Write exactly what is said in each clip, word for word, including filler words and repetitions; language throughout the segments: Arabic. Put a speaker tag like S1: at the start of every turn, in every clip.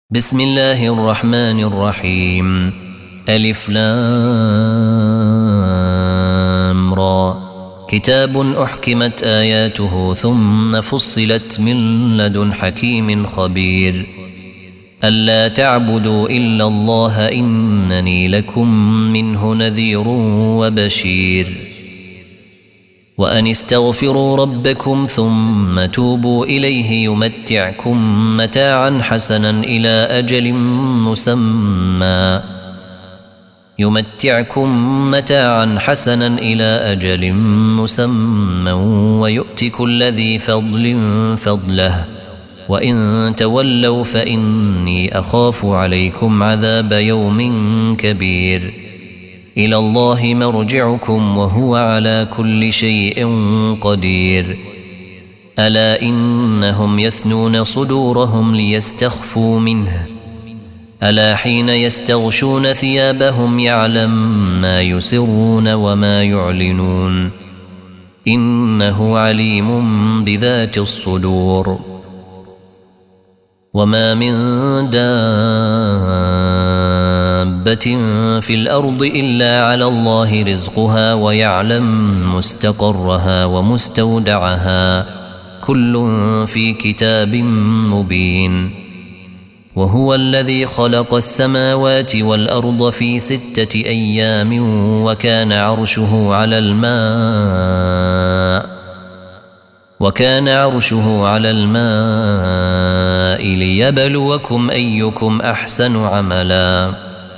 S1: بسم الله الرحمن الرحيم. ألف لام را. كتاب أحكمت آياته ثم فصلت من لدن حكيم خبير. ألا تعبدوا إلا الله إنني لكم منه نذير وبشير. وأن استغفروا ربكم ثم توبوا إليه يمتعكم متاعا حسنا إلى أجل مسمى يمتعكم متاعا حسنا إلى أجل مسمى ويؤتي كل ذي فضل فضله وإن تولوا فإني أخاف عليكم عذاب يوم كبير. إلى الله مرجعكم وهو على كل شيء قدير. ألا إنهم يثنون صدورهم ليستخفوا منه ألا حين يستغشون ثيابهم يعلم ما يسرون وما يعلنون إنه عليم بذات الصدور. وما من دابة في الأرض إلا على الله رزقها ويعلم مستقرها ومستودعها كل في كتاب مبين. وهو الذي خلق السماوات والأرض في ستة أيام وكان عرشه على الماء وكان عرشه على الماء ليبلوكم أيكم أحسن عملا.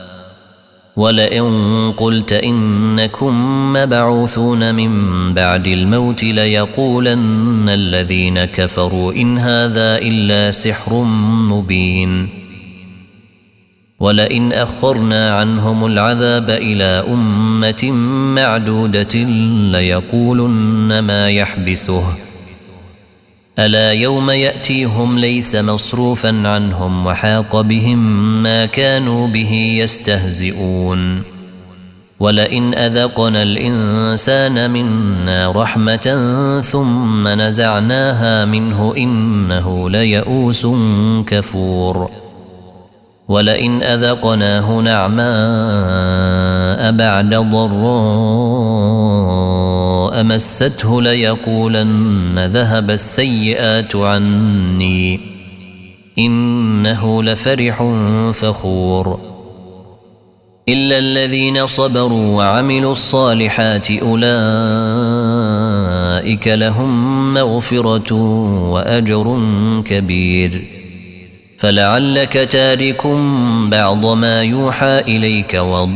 S1: ولئن قلت إنكم مبعوثون من بعد الموت ليقولن الذين كفروا إن هذا إلا سحر مبين. ولئن أخرنا عنهم العذاب إلى أمة معدودة ليقولن ما يحبسه ألا يوم يأتيهم ليس مصروفا عنهم وحاق بهم ما كانوا به يستهزئون. ولئن أذقنا الإنسان منا رحمة ثم نزعناها منه إنه ليئوس كفور. ولئن أذقناه نعماء بعد ضراء مسته ليقولن ذهب السيئات عني إنه لفرح فخور. إلا الذين صبروا وعملوا الصالحات أولئك لهم مغفرة وأجر كبير. فلعلك تارك بعض ما يوحى إليك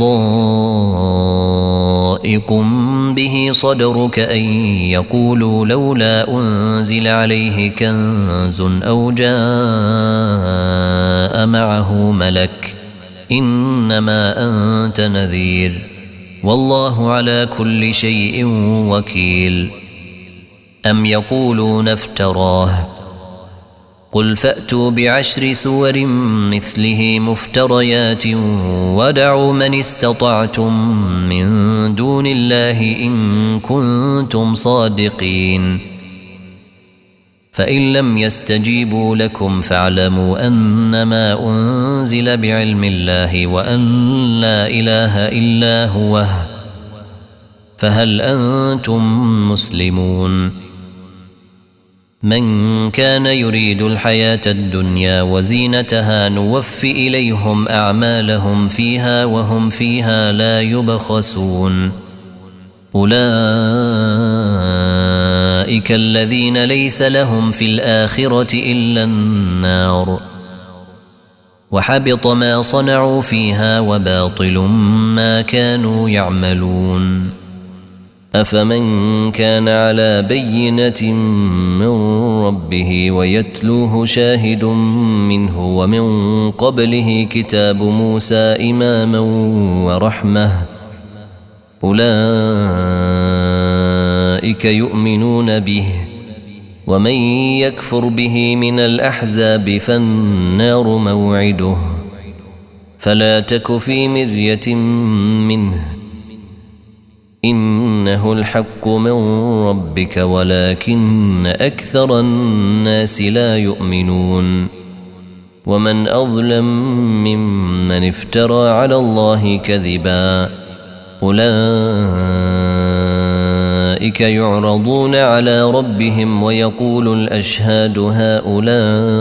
S1: وضائق به صدرك أن يقولوا لولا أنزل عليه كنز أو جاء معه ملك إنما أنت نذير والله على كل شيء وكيل. أم يقولون افتراه قل فأتوا بعشر سور مثله مفتريات ودعوا من استطعتم من دون الله إن كنتم صادقين. فإن لم يستجيبوا لكم فاعلموا أنما أنزل بعلم الله وأن لا إله إلا هو فهل أنتم مسلمون؟ من كان يريد الحياة الدنيا وزينتها نوفي إليهم أعمالهم فيها وهم فيها لا يبخسون. أولئك الذين ليس لهم في الآخرة إلا النار وحبط ما صنعوا فيها وباطل ما كانوا يعملون. أفمن كان على بينة من ربه ويتلوه شاهد منه ومن قبله كتاب موسى إماما ورحمة أولئك يؤمنون به ومن يكفر به من الأحزاب فالنار موعده فلا تك في مرية منه إنه الحق من ربك ولكن أكثر الناس لا يؤمنون. ومن أظلم ممن افترى على الله كذبا أولئك يعرضون على ربهم ويقول الأشهاد هؤلاء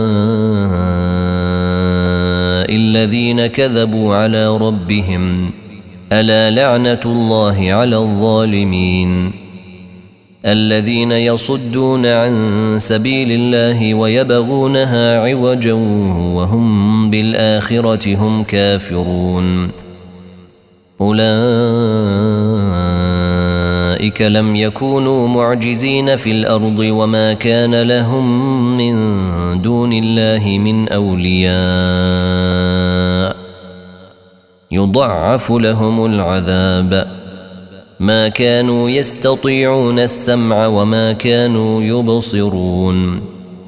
S1: الذين كذبوا على ربهم ألا لعنة الله على الظالمين الذين يصدون عن سبيل الله ويبغونها عوجا وهم بالآخرة هم كافرون أولئك لم يكونوا معجزين في الأرض وما كان لهم من دون الله من أولياء يضعف لهم العذاب ما كانوا يستطيعون السمع وما كانوا يبصرون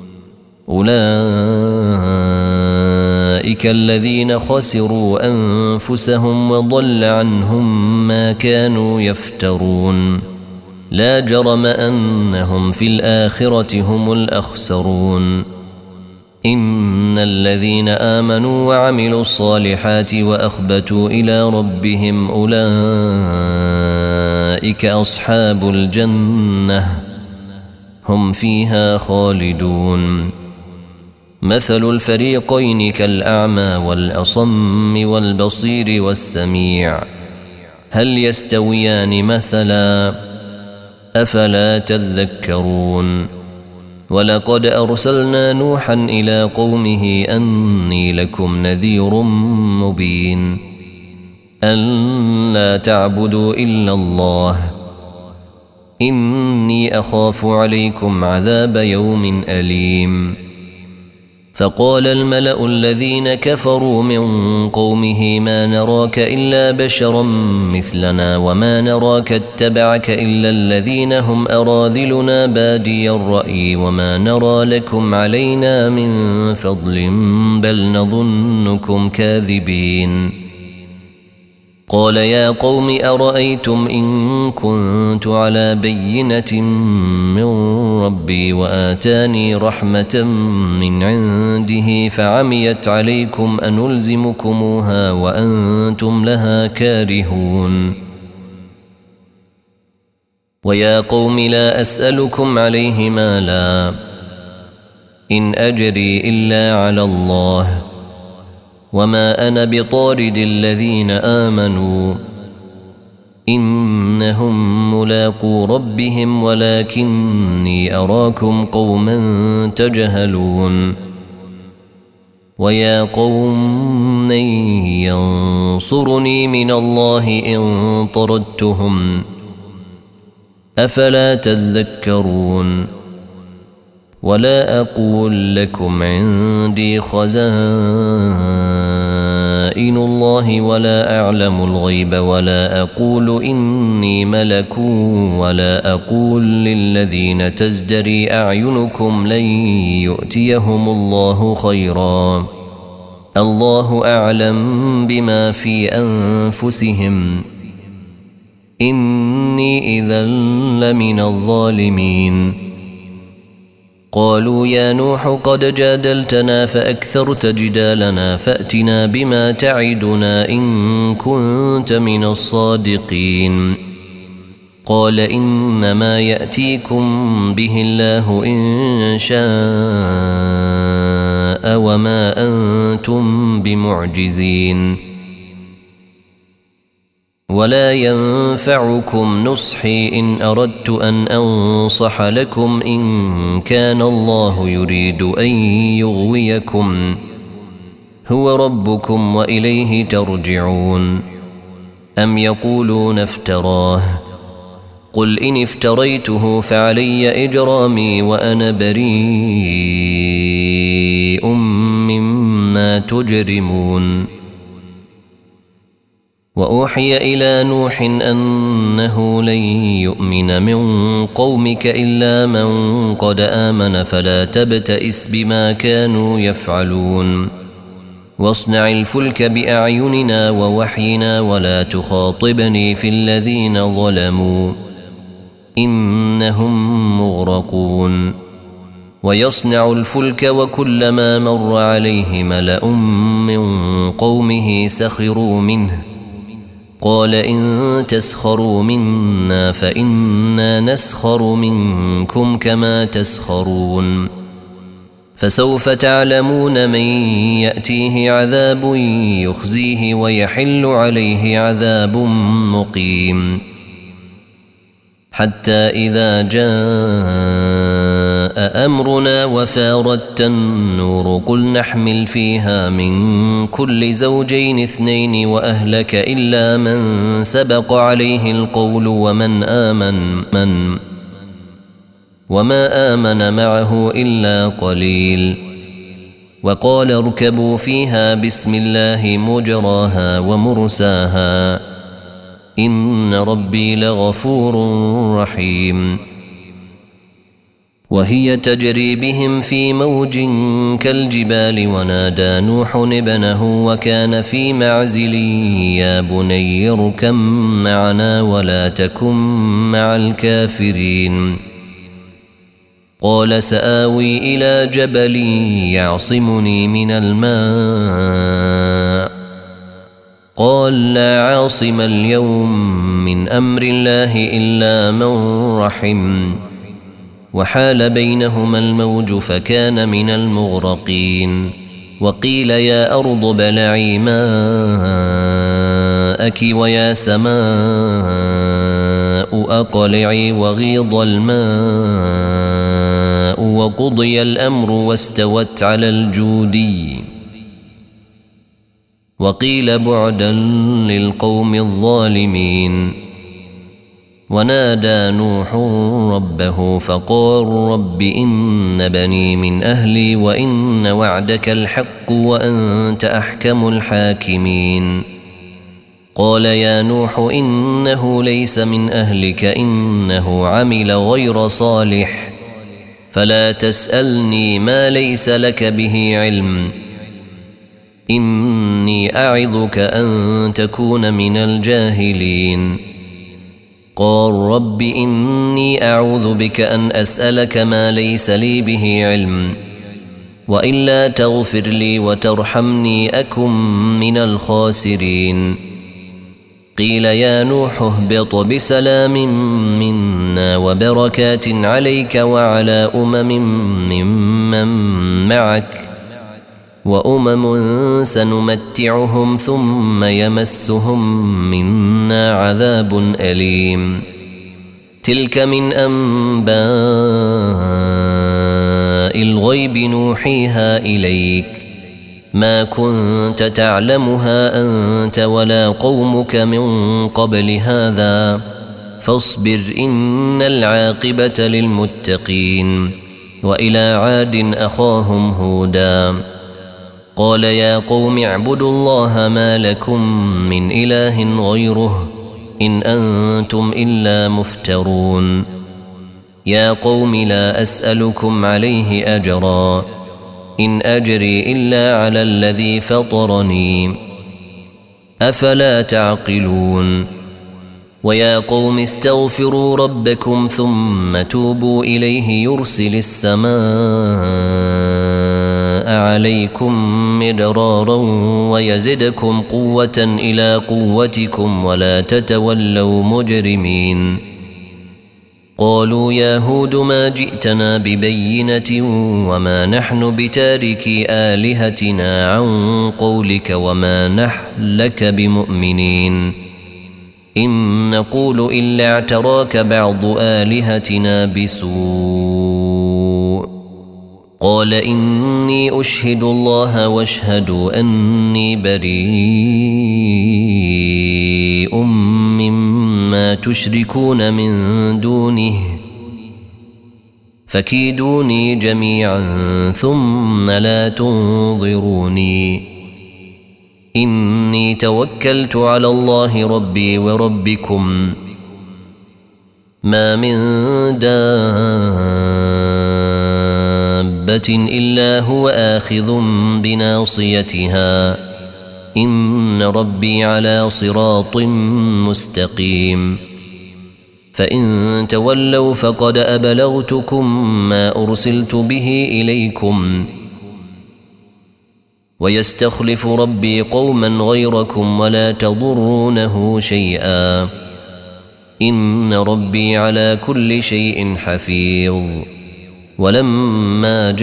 S1: أولئك الذين خسروا أنفسهم وضل عنهم ما كانوا يفترون لا جرم أنهم في الآخرة هم الأخسرون إن الذين آمنوا وعملوا الصالحات وأخبتوا إلى ربهم أولئك أصحاب الجنة هم فيها خالدون مثل الفريقين كالأعمى والأصم والبصير والسميع هل يستويان مثلا أفلا تذكرون ولقد أرسلنا نوحا إلى قومه أني لكم نذير مبين أن لا تعبدوا إلا الله إني أخاف عليكم عذاب يوم أليم فقال الملأ الذين كفروا من قومه ما نراك إلا بشرا مثلنا وما نراك اتبعك إلا الذين هم أراذلنا بادي الرأي وما نرى لكم علينا من فضل بل نظنكم كاذبين قال يا قوم أرأيتم إن كنت على بينة من ربي وآتاني رحمة من عنده فعميت عليكم أنلزمكموها وأنتم لها كارهون ويا قوم لا أسألكم عليه مالا إن أجري إلا على الله وما أنا بطارد الذين آمنوا إنهم ملاقو ربهم ولكني أراكم قوما تجهلون ويا قوم من ينصرني من الله إن طردتهم أفلا تذكرون ولا أقول لكم عندي خزائن الله ولا أعلم الغيب ولا أقول إني ملك ولا أقول للذين تزدري أعينكم لن يؤتيهم الله خيرا الله أعلم بما في أنفسهم إني إذا لمن الظالمين قالوا يا نوح قد جادلتنا فأكثرت جدالنا فأتنا بما تعدنا إن كنت من الصادقين قال إنما يأتيكم به الله إن شاء وما أنتم بمعجزين ولا ينفعكم نصحي إن أردت أن أنصح لكم إن كان الله يريد أن يغويكم هو ربكم وإليه ترجعون أم يقولون افتراه قل إن افتريته فعلي إجرامي وأنا بريء مما تجرمون وأوحي إلى نوح أنه لن يؤمن من قومك إلا من قد آمن فلا تبتئس بما كانوا يفعلون واصنع الفلك بأعيننا ووحينا ولا تخاطبني في الذين ظلموا إنهم مغرقون ويصنع الفلك وكلما مر عليه ملأ من قومه سخروا منه قال إن تسخروا منا فإنا نسخر منكم كما تسخرون فسوف تعلمون من يأتيه عذاب يخزيه ويحل عليه عذاب مقيم حتى إذا جاء أمرنا وفارت النور قل نحمل فيها من كل زوجين اثنين وأهلك إلا من سبق عليه القول ومن آمن من وما آمن معه إلا قليل وقال اركبوا فيها بسم الله مجراها ومرساها إن ربي لغفور رحيم وهي تجري بهم في موج كالجبال ونادى نوح ابنه وكان في معزل يا بني اركب معنا ولا تكن مع الكافرين قال سآوي إلى جبل يعصمني من الماء قال لا عاصم اليوم من أمر الله إلا من رحم وحال بينهما الموج فكان من المغرقين وقيل يا أرض بلعي ماءك ويا سماء أقلعي وغيض الماء وقضي الأمر واستوت على الجودي وقيل بعدا للقوم الظالمين ونادى نوح ربه فقال رب إن بني من أهلي وإن وعدك الحق وأنت أحكم الحاكمين قال يا نوح إنه ليس من أهلك إنه عمل غير صالح فلا تسألني ما ليس لك به علم إني أعظك أن تكون من الجاهلين قال رب إني أعوذ بك أن أسألك ما ليس لي به علم وإلا تغفر لي وترحمني أكن من الخاسرين قيل يا نوح اهبط بسلام منا وبركات عليك وعلى أمم ممن معك وأمم سنمتعهم ثم يمسهم منا عذاب أليم تلك من أنباء الغيب نوحيها إليك ما كنت تعلمها أنت ولا قومك من قبل هذا فاصبر إن العاقبة للمتقين وإلى عاد أخاهم هودا قال يا قوم اعبدوا الله ما لكم من إله غيره إن أنتم إلا مفترون يا قوم لا أسألكم عليه أجرا إن أجري إلا على الذي فطرني أفلا تعقلون ويا قوم استغفروا ربكم ثم توبوا إليه يرسل السماء عليكم مدرارا ويزدكم قوة إلى قوتكم ولا تتولوا مجرمين قالوا يا هود ما جئتنا ببينة وما نحن بتاركي آلهتنا عن قولك وما نحن لك بمؤمنين إن نقول إلا اعتراك بعض آلهتنا بسوء قال إني أشهد الله واشهدوا أني بريء مما تشركون من دونه فكيدوني جميعا ثم لا تنظروني إني توكلت على الله ربي وربكم ما من دابة إلا هو آخذ بناصيتها إن ربي على صراط مستقيم فإن تولوا فقد أبلغتكم ما أرسلت به إليكم ويستخلف ربي قوما غيركم ولا تضرونه شيئا إن ربي على كل شيء حفيظ. ولما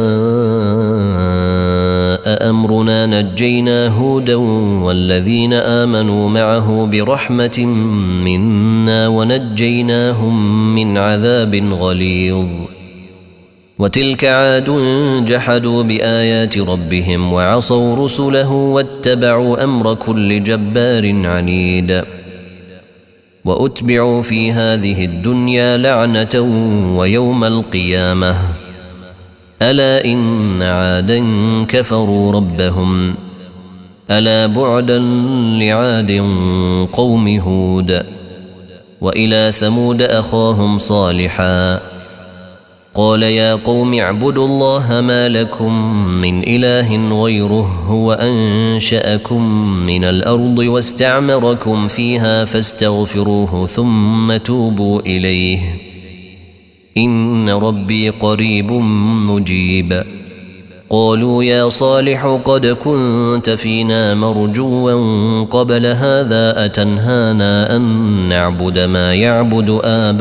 S1: جاء أمرنا نجينا هودا والذين آمنوا معه برحمة منا ونجيناهم من عذاب غليظ. وتلك عاد جحدوا بآيات ربهم وعصوا رسله واتبعوا أمر كل جبار عنيد. وأتبعوا في هذه الدنيا لعنة ويوم القيامة ألا إن عادا كفروا ربهم ألا بعدا لعاد قوم هود. وإلى ثمود أخاهم صالحا قال يا قوم اعبدوا الله ما لكم من إله غيره هو أنشأكم من الأرض واستعمركم فيها فاستغفروه ثم توبوا إليه إن ربي قريب مجيب. قالوا يا صالح قد كنت فينا مرجوا قبل هذا أتنهانا أن نعبد ما يعبد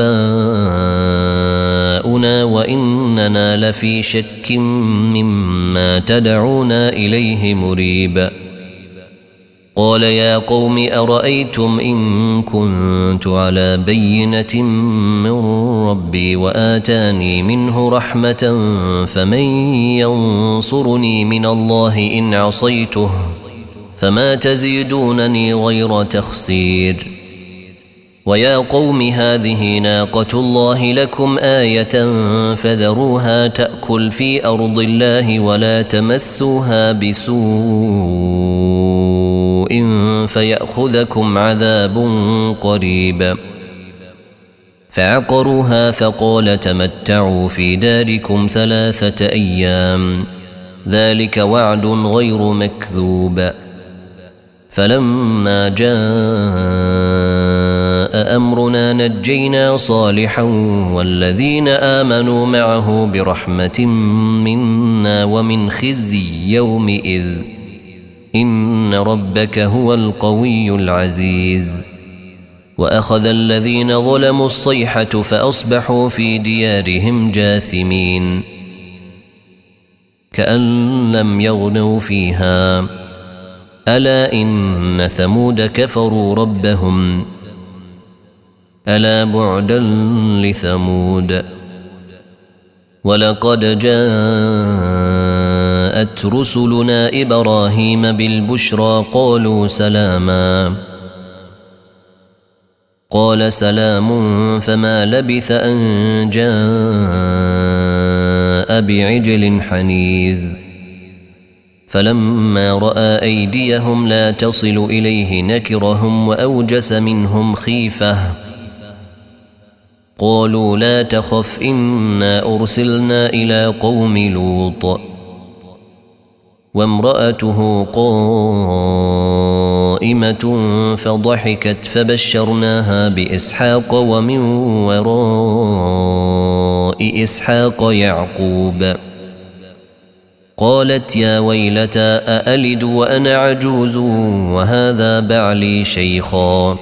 S1: آباؤنا وإننا لفي شك مما تدعونا إليه مريب. قال يا قوم أرأيتم إن كنت على بينة من ربي وآتاني منه رحمة فمن ينصرني من الله إن عصيته فما تزيدونني غير تخسير. ويا قوم هذه ناقة الله لكم آية فذروها تأكل في أرض الله ولا تمسوها بسوء فيأخذكم عذاب قريب. فعقروها فقال تمتعوا في داركم ثلاثة أيام ذلك وعد غير مكذوب. فلما جاء أمرنا نجينا صالحا والذين آمنوا معه برحمة منا ومن خزي يومئذ إن ربك هو القوي العزيز. وأخذ الذين ظلموا الصيحة فأصبحوا في ديارهم جاثمين كأن لم يغنوا فيها ألا إن ثمود كفروا ربهم ألا بعدا لثمود. ولقد جاءت رسلنا إبراهيم بالبشرى قالوا سلاما قال سلام فما لبث أن جاء بعجل حنيذ. فلما رأى أيديهم لا تصل إليه نكرهم وأوجس منهم خيفة قالوا لا تخف إنا أرسلنا إلى قوم لوط وامرأته قائمة فضحكت فبشرناها بإسحاق ومن وراء إسحاق يعقوب قالت يا ويلتى أألد وأنا عجوز وهذا بعلي شيخا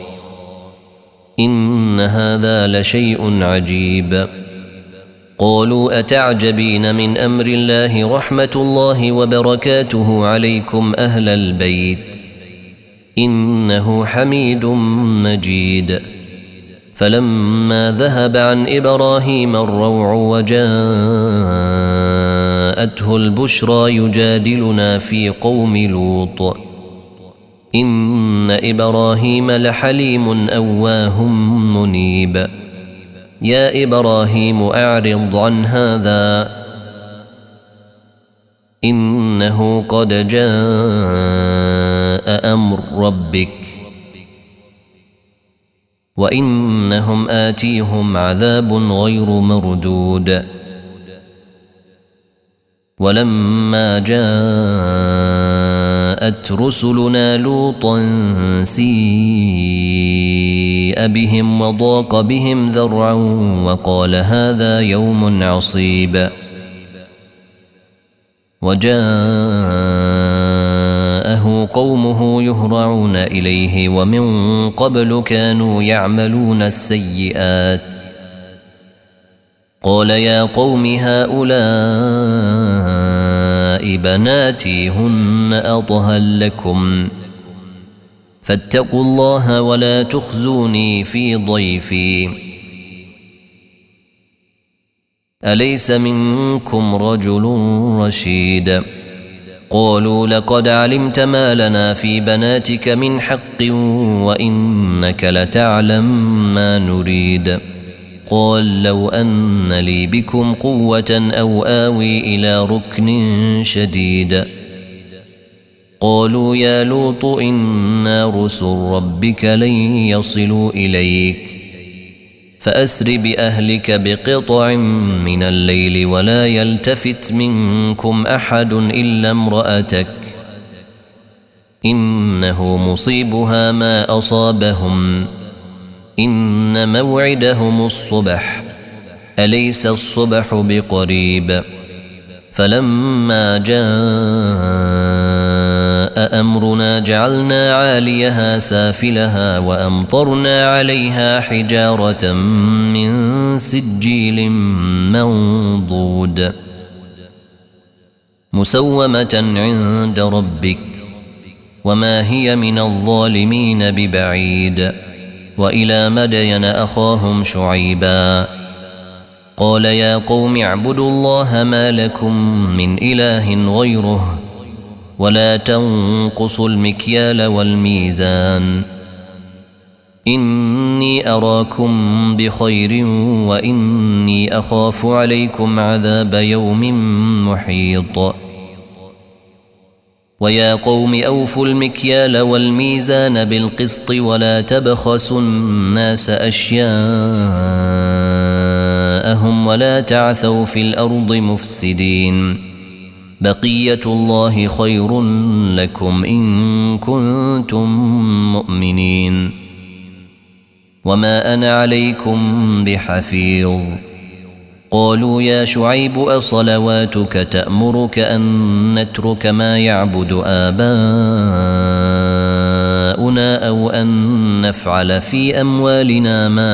S1: إن هذا لشيء عجيب. قالوا أتعجبين من أمر الله رحمة الله وبركاته عليكم أهل البيت إنه حميد مجيد. فلما ذهب عن إبراهيم الروع وجاءته البشرى يجادلنا في قوم لوط إن إبراهيم لحليم أواه منيب. يا إبراهيم أعرض عن هذا إنه قد جاء أمر ربك وإنهم آتيهم عذاب غير مردود. ولما جاء جاءت رسلنا لوطا سيء بهم وضاق بهم ذرعا وقال هذا يوم عصيب وجاءه قومه يهرعون إليه ومن قبل كانوا يعملون السيئات قال يا قوم هؤلاء بناتي هن أطهر لكم فاتقوا الله ولا تخزوني في ضيفي أليس منكم رجل رشيد قالوا لقد علمت ما لنا في بناتك من حق وإنك لتعلم ما نريد قال لو أن لي بكم قوة أو آوي إلى ركن شديد قالوا يا لوط إنا رسل ربك لن يصلوا إليك فأسر بأهلك بقطع من الليل ولا يلتفت منكم أحد إلا امرأتك إنه مصيبها ما أصابهم إن موعدهم الصبح أليس الصبح بقريب فلما جاء أمرنا جعلنا عاليها سافلها وأمطرنا عليها حجارة من سجيل منضود مسومة عند ربك وما هي من الظالمين ببعيد وإلى مدين أخاهم شعيبا قال يا قوم اعبدوا الله ما لكم من إله غيره ولا تنقصوا المكيال والميزان إني أراكم بخير وإني أخاف عليكم عذاب يوم محيط ويا قوم أوفوا المكيال والميزان بالقسط ولا تبخسوا الناس أشياءهم ولا تعثوا في الأرض مفسدين بقية الله خير لكم إن كنتم مؤمنين وما أنا عليكم بحفيظ قالوا يا شعيب أصلواتك تأمرك أن نترك ما يعبد آباؤنا أو أن نفعل في أموالنا ما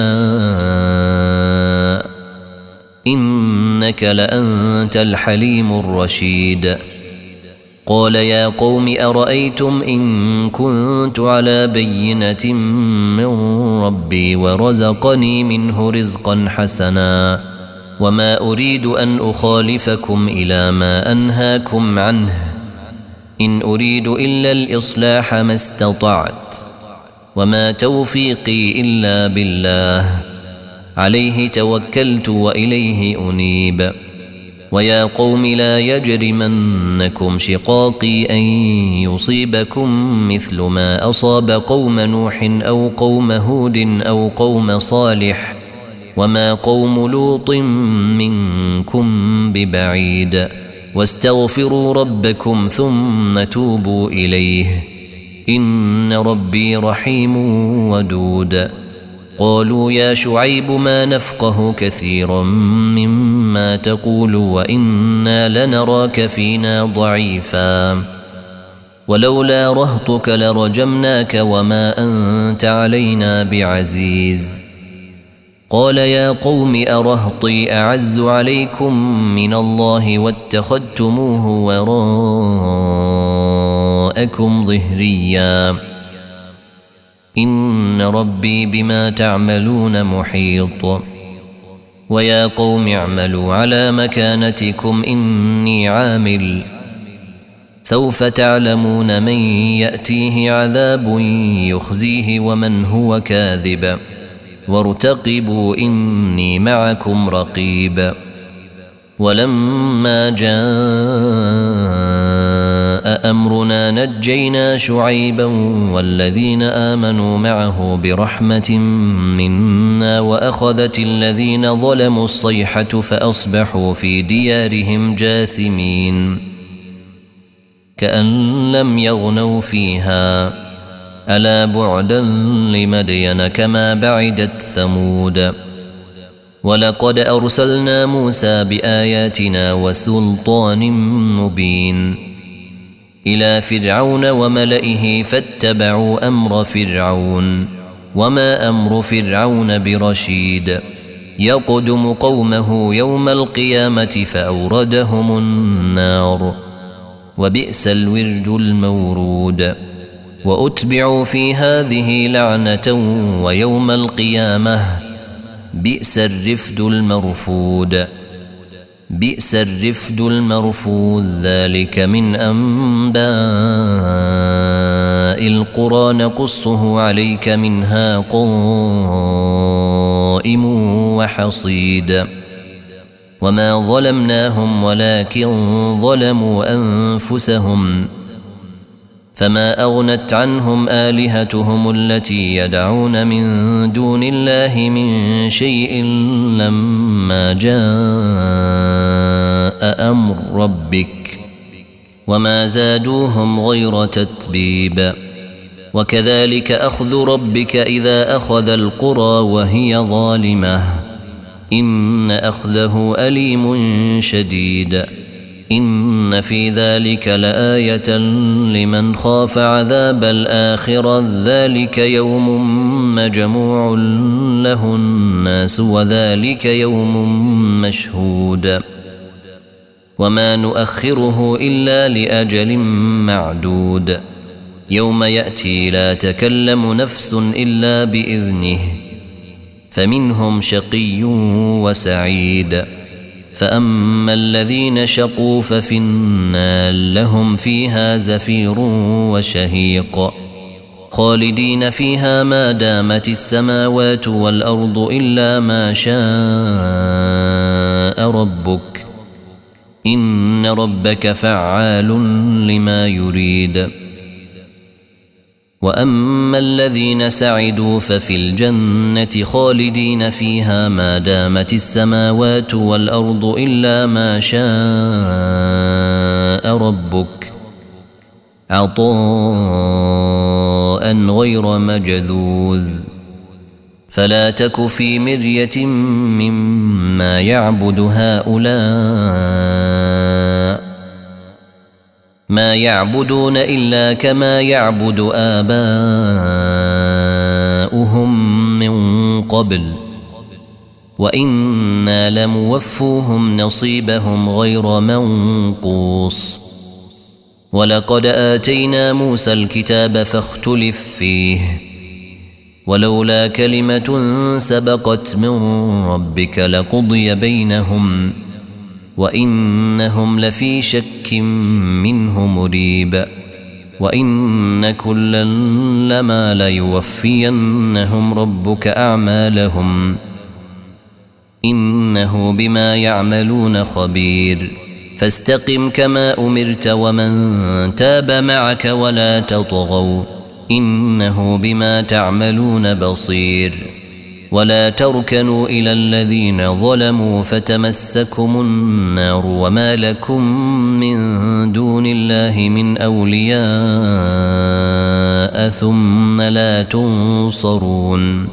S1: نشاء إنك لأنت الحليم الرشيد قال يا قوم أرأيتم إن كنت على بينة من ربي ورزقني منه رزقا حسنا وما أريد أن أخالفكم إلى ما أنهاكم عنه إن أريد إلا الإصلاح ما استطعت وما توفيقي إلا بالله عليه توكلت وإليه أنيب ويا قوم لا يجرمنكم شقاقي أن يصيبكم مثل ما أصاب قوم نوح أو قوم هود أو قوم صالح وما قوم لوط منكم ببعيد واستغفروا ربكم ثم توبوا إليه إن ربي رحيم ودود قالوا يا شعيب ما نفقه كثيرا مما تقول وإنا لنراك فينا ضعيفا ولولا رهطك لرجمناك وما أنت علينا بعزيز قال يا قوم أرهطي أعز عليكم من الله واتخذتموه وراءكم ظهريا إن ربي بما تعملون محيط ويا قوم اعملوا على مكانتكم إني عامل سوف تعلمون من يأتيه عذاب يخزيه ومن هو كاذب وارتقبوا إني معكم رقيب ولما جاء أمرنا نجينا شعيبا والذين آمنوا معه برحمة منا وأخذت الذين ظلموا الصيحة فأصبحوا في ديارهم جاثمين كأن لم يغنوا فيها ألا بعدا لمدين كما بعدت ثمود ولقد أرسلنا موسى بآياتنا وسلطان مبين إلى فرعون وملئه فاتبعوا أمر فرعون وما أمر فرعون برشيد يقدم قومه يوم القيامة فأوردهم النار وبئس الورد المورود وأتبعوا في هذه لعنة ويوم القيامة بئس الرفد المرفود بئس الرفد المرفود ذلك من أنباء القرى نقصه عليك منها قائم وحصيد وما ظلمناهم ولكن ظلموا أنفسهم فما أغنت عنهم آلهتهم التي يدعون من دون الله من شيء لما جاء أمر ربك وما زادوهم غير تتبيب وكذلك أخذ ربك إذا أخذ القرى وهي ظالمة إن أخذه أليم شديد إن في ذلك لآية لمن خاف عذاب الآخرة ذلك يوم مجموع له الناس وذلك يوم مشهود وما نؤخره إلا لأجل معدود يوم يأتي لا تكلم نفس إلا بإذنه فمنهم شقي وسعيد فأما الذين شقوا ففي النار لهم فيها زفير وشهيق خالدين فيها ما دامت السماوات والأرض إلا ما شاء ربك إن ربك فعال لما يريد وأما الذين سعدوا ففي الجنة خالدين فيها ما دامت السماوات والأرض إلا ما شاء ربك عطاء غير مجذوذ فلا تك في مرية مما يعبد هؤلاء ما يعبدون إلا كما يعبد آباؤهم من قبل وإنا لموفوهم نصيبهم غير منقوص ولقد آتينا موسى الكتاب فاختلف فيه ولولا كلمة سبقت من ربك لقضي بينهم وإنهم لفي شك منه مريب وإن كلا لما ليوفينهم ربك أعمالهم إنه بما يعملون خبير فاستقم كما أمرت ومن تاب معك ولا تطغوا إنه بما تعملون بصير ولا تركنوا إلى الذين ظلموا فتمسكم النار وما لكم من دون الله من أولياء ثم لا تنصرون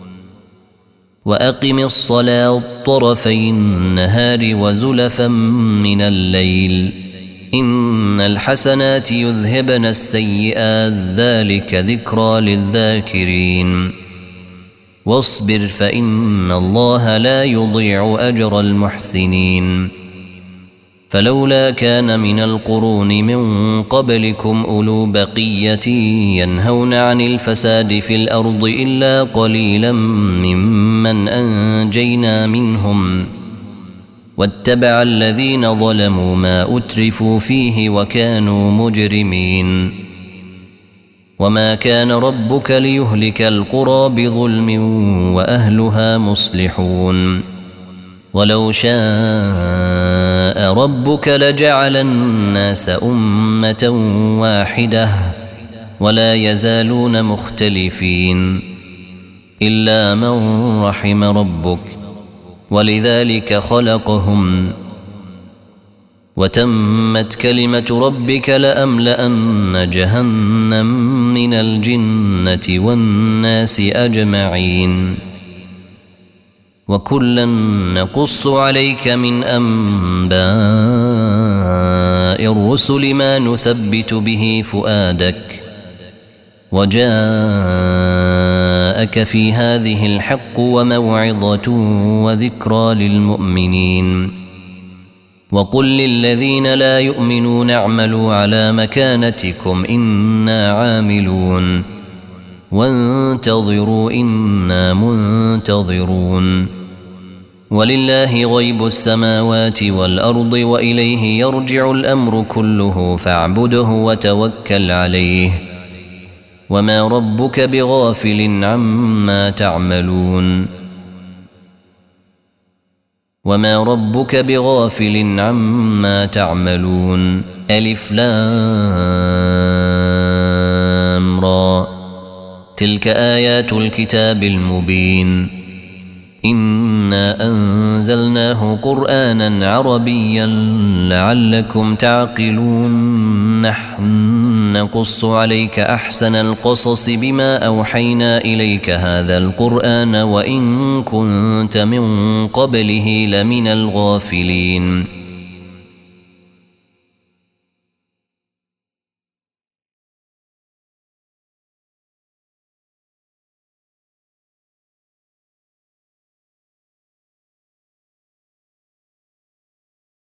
S1: وأقم الصلاة طرفي النهار وزلفا من الليل إن الحسنات يذهبن السيئات ذلك ذكرى للذاكرين واصبر فإن الله لا يضيع أجر المحسنين فلولا كان من القرون من قبلكم أولو بقية ينهون عن الفساد في الأرض إلا قليلا ممن أنجينا منهم واتبع الذين ظلموا ما أترفوا فيه وكانوا مجرمين وما كان ربك ليهلك القرى بظلم وأهلها مصلحون ولو شاء ربك لجعل الناس أمة واحدة ولا يزالون مختلفين إلا من رحم ربك ولذلك خلقهم وتمت كلمة ربك لأملأن جهنم من الجنة والناس أجمعين وكلا نقص عليك من أنباء الرسل ما نثبت به فؤادك وجاءك في هذه الحق وموعظة وذكرى للمؤمنين وقل للذين لا يؤمنون اعملوا على مكانتكم إنا عاملون وانتظروا إنا منتظرون ولله غيب السماوات والأرض وإليه يرجع الأمر كله فاعبده وتوكل عليه وما ربك بغافل عما تعملون وما ربك بغافل عما تعملون ألف لام را تلك آيات الكتاب المبين إنا أنزلناه قرآنا عربيا لعلكم تعقلون نحن نقص عليك أحسن القصص بما أوحينا إليك هذا القرآن وإن كنت من قبله لمن الغافلين